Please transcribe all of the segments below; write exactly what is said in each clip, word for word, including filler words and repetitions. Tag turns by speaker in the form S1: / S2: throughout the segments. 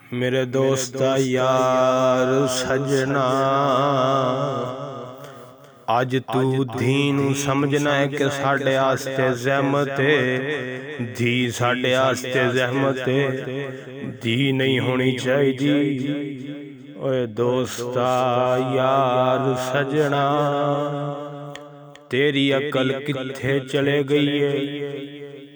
S1: मेरे दोस्ता यार सजना अज तू धी नूं समझना है कि साडे आस्ते ज़हमत है, धी साडे आस्ते ज़हमत है, धी नहीं होनी चाहिए। ओए दोस्ता यार सजना तेरी अकल कित्थे चले गई है।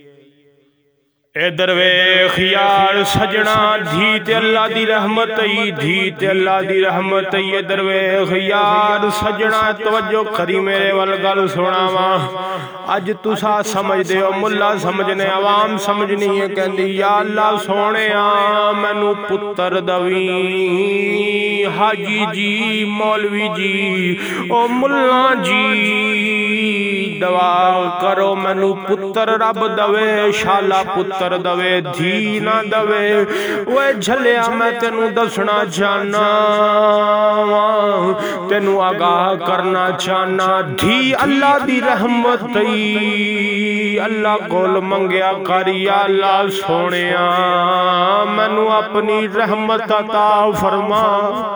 S1: इधर वेख यार सजना धी ते अल्लाह दी रहमत ही, धी ते अल्लाह दी रहमत ही। इधर वेख यार सजना तवज्जो करी मेरे वल गल सुनावा। अज तुसा समझदे हो मुल्ला समझने अवाम समझनी है। कहंदी या अल्लाह सोहणिया मैनू पुत्र दवी, हाजी जी मौलवी जी ओ मुल्ला जी दवा करो मैनू पुत्र रब दवे, शाला पुत्र दवे, धी ना दवे। वे झलिया मैं तेनू दसना चाहना, तेनू आगाह करना चाहना, धी अल्लाह दी रहमत ही। अल्लाह कोल मंगया कर या अल्लाह सोहणिया मैनू अपनी रहमत अता फरमा।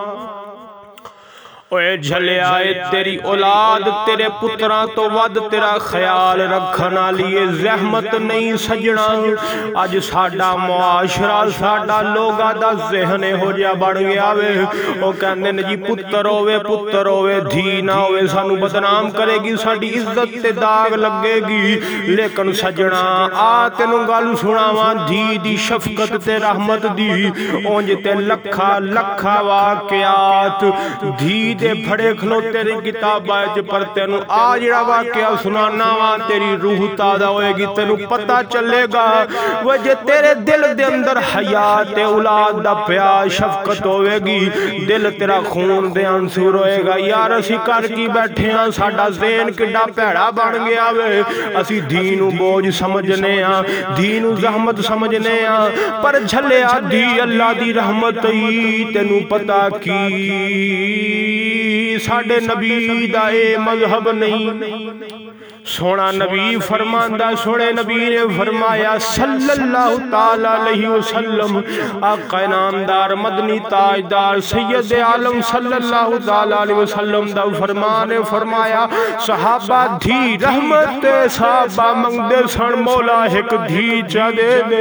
S1: ओए झलिया तेरी औलाद तेरे पुत्रां तो वध तेरा ख्याल रखन वाली रहमत नहीं सजना। अज साडा मुआशरा साडा लोगां दा ज़हन इहो जिहा बन गया वे। ओ कहंदे ने जी पुत्र होवे पुत्र होवे, धी ना होवे सानू बदनाम करेगी, साडी इज्जत ते दाग लगेगी। लेकिन सजना आ तेनू गल सुनावां धी दी शफकत ते रहमत दी। उंज ते लखा लखा वाकयात धी दे फड़े खलोते दी किताबां च, पर तेनू आ जिहड़ा वाकया सुनाना वा तेरी रूह ताज़ा होएगी, तेनू पता चलेगा वो जे तेरे दिल दे अंदर हया ते औलाद दा प्यार शफकत होवेगी, दिल तेरा खून दे आंसू रोएगा। यार असी कर की बैठे हां, साडा ज़हन किड्डा भैड़ा बन गया वे। असी धी नू बोझ समझने आ, धी नू ज़हमत समझने आ, पर झलिया धी अल्लाह दी रहमत ही। तेनू पता की साडे नबी दा ए मजहब नहीं। सोना नबी फरमांदा, सोने नबी ने फरमाया सल्लल्लाहु ताला अलैहि वसल्लम, आका नामदार मदनी ताजदार सैयद आलम सल्लल्लाहु ताला अलैहि वसल्लम दा फरमान है। फरमाया सहाबा धी रहमत, सहाबा मंगदे सन मौला एक धी चा दे दे।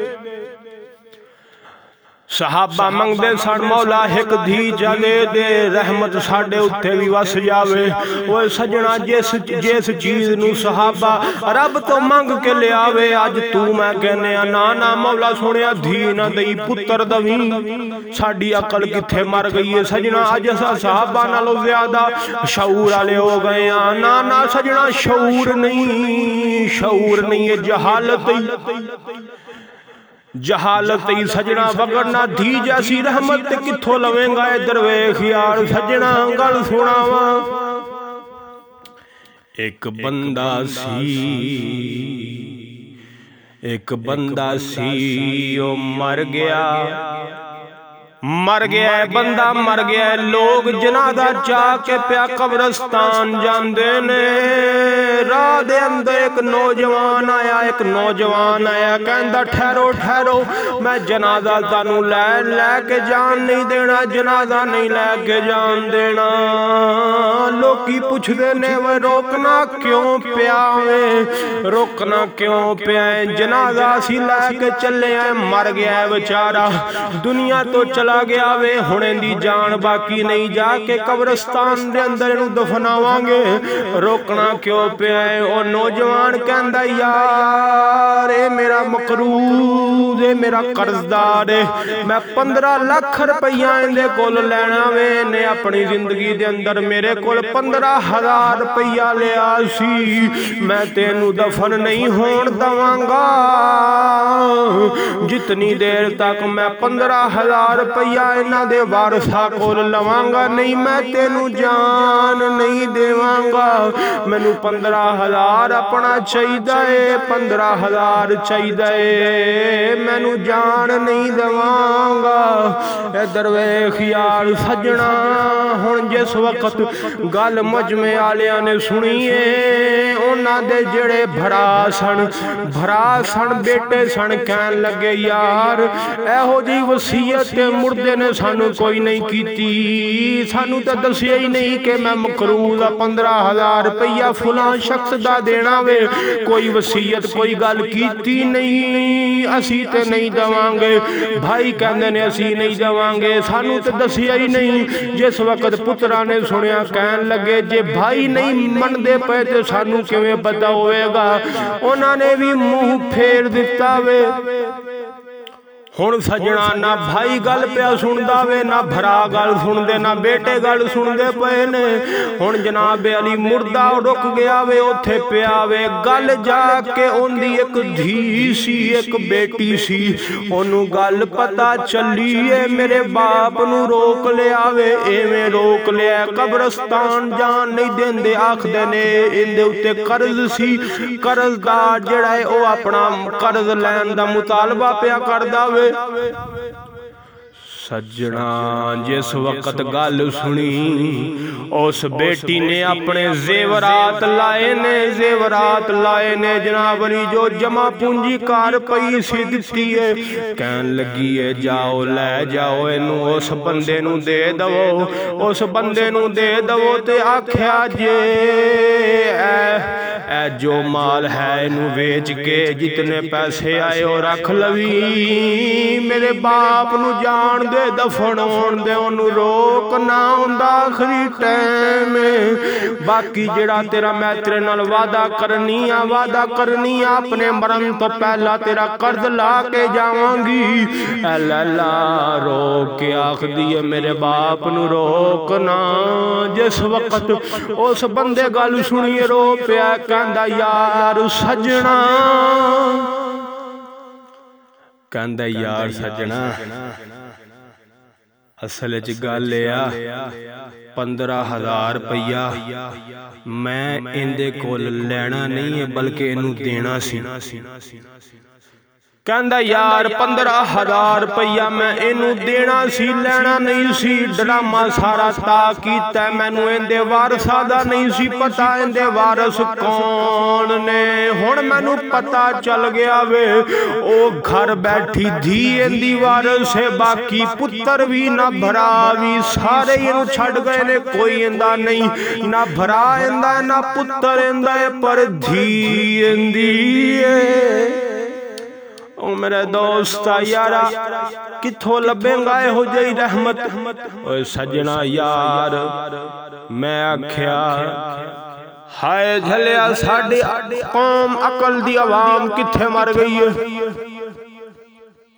S1: सहाबा मंगदे सन मौला एक धी जाने दे, रहमत साडे उत्ते भी वस जावे। ओए सजना जिस जिस चीज नू सहाबा रब तो मंग के ले आवे, अज तू मैं कहने ना ना मौला सोनिया धी ना दई पुत्र दवी। साडी अकल किथे मर गई है सजना। अज असा सहाबा नालों ज्यादा शऊर वाले हो गए हैं। ना ना सजना शऊर नहीं, शऊर नहीं है जहालत ही, जहालत ही सजना। वगरना धी जैसी रहमत किथों लवेंगा। इधर वेख यार सजना गल सुनावा। एक बंदा सी, एक बंदा सी ओ मर गया, मर गया है बंदा मर गया है। लोग जनाजा जाके प्या कब्रस्तान जांदे ने। राह दे अंदर एक नौजवान आया, एक नौजवान आया कहंदा ठहरो ठहरो मैं जनाजा तानू लै लैके जान नहीं देना, जनाजा नहीं लैके जान देना। लोकी पुछदे ने वे रोकना क्यों पिया वे, रोकना क्यों पिया है, जनाजा असी लैके चले आए, मर गया है बेचारा, दुनिया तो चला गया वे, हुणे दी जान बाकी नहीं, जाके कब्रिस्तान दे अंदर इनू दफनावांगे, रोकना क्यों पिया है। और नौजवान कहंदा यार ए मेरा मकरूज ए मेरा कर्जदार है, मैं पंद्रह लाख रुपया इहदे कोल लैना वे। ने अपनी जिंदगी दे अंदर मेरे कोल पंद्रह हजार रुपया लिया सी, मैं तेनू दफन नहीं होण दवांगा जितनी देर तक मैं पंद्रह हजार रुपया इन्हां दे वारसा कोल लवांगा नहीं, मैं तेनू जान नहीं देवांगा। मैनू पंद्रह हजार अपना चाहिदा है, पंद्रह हजार चाहिदा है, मैनू जान नहीं देवांगा। इधर वेख यार सजना, हुण जिस वक्त गल मजमे आलियां ने सुनीए, उन्हां दे जेड़े भरा सन भरा सन बेटे सन, कहन लगे यार एहो जी वसीयत मुर्दे ने सानू कोई नहीं कीती, सानू तो दसिया ही नहीं कि मैं मकरूज पंद्रह हजार रुपया फुला शख्स दा देना वे, कोई वसीयत कोई गल कीती नहीं, असी ते नहीं देवांगे। भाई कहंदे ने असी नहीं देवांगे, सानू तो दसिया ही नहीं। जिस वक्त पुत्रा ने सुनिया कहन लगे जे भाई नहीं मनदे पे ते सानू किवें पता होएगा। उन्होंने भी मुंह फेर दिता वे। हुण सजना ना भाई गल पिया सुनदा वे, ना भरा गल सुनदे, ना बेटे गल सुनदे पे ने। हुण जनाब अली मुर्दा रुक गया वे, उत्थे पिया वे। गल जाके उनदी एक धी सी, एक बेटी सी, ओनू गल पता चली है मेरे बाप नू रोक लिया वे। एवें रोक लिया कब्रस्तान जान नहीं देंदे, आखदे ने इहदे उत्ते कर्ज सी, कर्जदार जिहड़ा है ओ अपना कर्ज लैण दा मुतालबा पिया करदा वे। सजना जिस वक्त गल सुनी, उस बेटी ने अपने जेवरात लाए ने, जेवरात लाए ने जनाब अली, जो जमा पूंजी कार पई सी दिती है। कहन लगी है जाओ लै जाओ इनू उस बंदे नू दे दवो, उस बंदे नू दे दवो। ते आख्या जे ए ए जो माल है इनू वेच के जितने पैसे आए ओ रख लवी, मेरे बाप नू जान दे दफन होण दे, ओनू रोक ना हुंदा आखिरी टाइम। बाकी जेड़ा तेरा मैं तेरे नाल वादा करनी आ, वादा करनी आ अपने मरण तो पहला तेरा कर्ज ला के जावांगी। ऐ लैला रोक के आखदी है मेरे बाप नू रोक ना। जिस वक्त उस बंदे गल सुनी रो पिया, कहंदा यार सजना, कहंदा यार सजना असल च गल आ पंद्रह हजार रुपया मैं इंदे कोल लैना नहीं है बल्कि इनू देना सी। कहंदा यार पंद्रह हजार रुपया मैं इनू देना सी, लैना नहीं सी। ड्रामा सारा ता कीता, मैनू इंदे वारसा दा नहीं सी पता इंदे वारस कौन ने। हुण मैनू पता चल गया वे ओ घर बैठी धी इंदी वारस है, बाकी पुत्र भी ना भरा भी, सारे इनू छड़ गए ने, कोई इंदा नहीं, ना भरा इंदा ना पुत्र इंदा है, पर धी इंदी है। ओ मेरे दोस्त यारा किथों लभेगा इहो जी रहमत। ओए सजना यार मैं आख्या हाय झलिया साडी कौम अकल दी आवाम किथे मर गई है।